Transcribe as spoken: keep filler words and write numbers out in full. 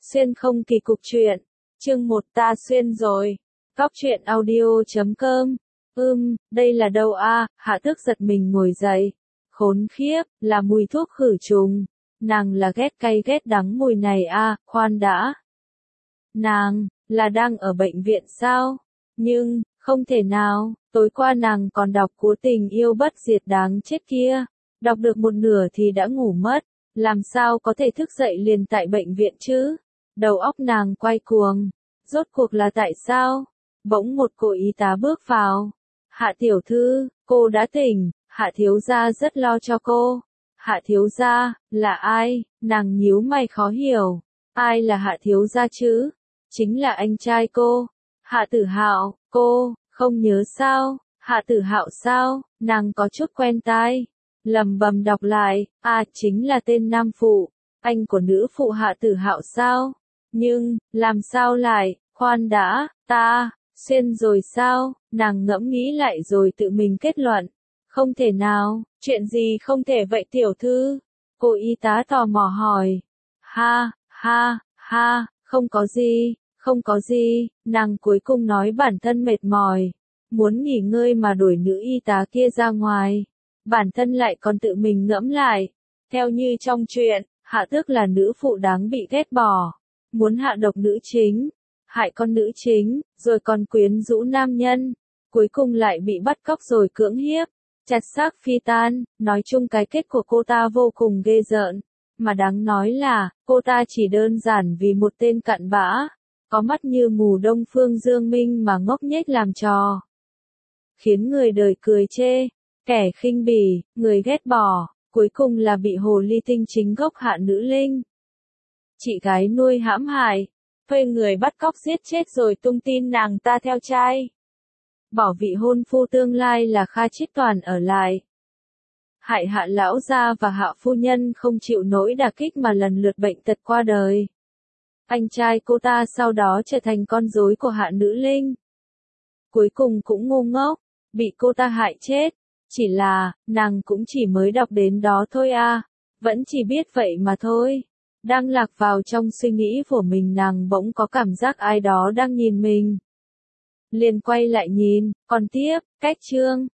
Xuyên không kỳ cục truyện. Chương một ta xuyên rồi. Góc truyện audio chấm com. Ưm, đây là đâu a? Hạ Tước giật mình ngồi dậy. Khốn khiếp, là mùi thuốc khử trùng. Nàng là ghét cay ghét đắng mùi này a, khoan đã. Nàng, là đang ở bệnh viện sao? Nhưng, không thể nào, tối qua nàng còn đọc cuốn Tình yêu bất diệt đáng chết kia. Đọc được một nửa thì đã ngủ mất. Làm sao có thể thức dậy liền tại bệnh viện chứ? Đầu óc nàng quay cuồng. Rốt cuộc là tại sao? Bỗng một cô y tá bước vào. Hạ tiểu thư, cô đã tỉnh, Hạ thiếu gia rất lo cho cô. Hạ thiếu gia, là ai? Nàng nhíu mày khó hiểu. Ai là Hạ thiếu gia chứ? Chính là anh trai cô. Hạ Tử Hạo, cô, không nhớ sao? Hạ Tử Hạo sao? Nàng có chút quen tai. Lầm bầm đọc lại, à chính là tên nam phụ, anh của nữ phụ Hạ Tử Hạo sao? Nhưng, làm sao lại, khoan đã, ta, xuyên rồi sao? Nàng ngẫm nghĩ lại rồi tự mình kết luận. Không thể nào, chuyện gì không thể vậy tiểu thư? Cô y tá tò mò hỏi. Ha, ha, ha, không có gì, không có gì, nàng cuối cùng nói bản thân mệt mỏi. Muốn nghỉ ngơi mà đuổi nữ y tá kia ra ngoài. Bản thân lại còn tự mình ngẫm lại. Theo như trong truyện, Hạ Tước là nữ phụ đáng bị ghét bỏ. Muốn hạ độc nữ chính, hại con nữ chính, rồi còn quyến rũ nam nhân. Cuối cùng lại bị bắt cóc rồi cưỡng hiếp, chặt xác phi tan. Nói chung cái kết của cô ta vô cùng ghê rợn. Mà đáng nói là, cô ta chỉ đơn giản vì một tên cặn bã. Có mắt như mù Đông Phương Dương Minh mà ngốc nghếch làm trò. Khiến người đời cười chê. Kẻ khinh bỉ, người ghét bỏ, cuối cùng là bị hồ ly tinh chính gốc Hạ Nữ Linh. Chị gái nuôi hãm hại, thuê người bắt cóc giết chết rồi tung tin nàng ta theo trai. Bỏ vị hôn phu tương lai là Kha Chít Toàn ở lại. Hại Hạ lão gia và Hạ phu nhân không chịu nổi đả kích mà lần lượt bệnh tật qua đời. Anh trai cô ta sau đó trở thành con rối của Hạ Nữ Linh. Cuối cùng cũng ngu ngốc, bị cô ta hại chết. Chỉ là, nàng cũng chỉ mới đọc đến đó thôi à, vẫn chỉ biết vậy mà thôi. Đang lạc vào trong suy nghĩ của mình nàng bỗng có cảm giác ai đó đang nhìn mình. Liền quay lại nhìn, còn tiếp, cách chương,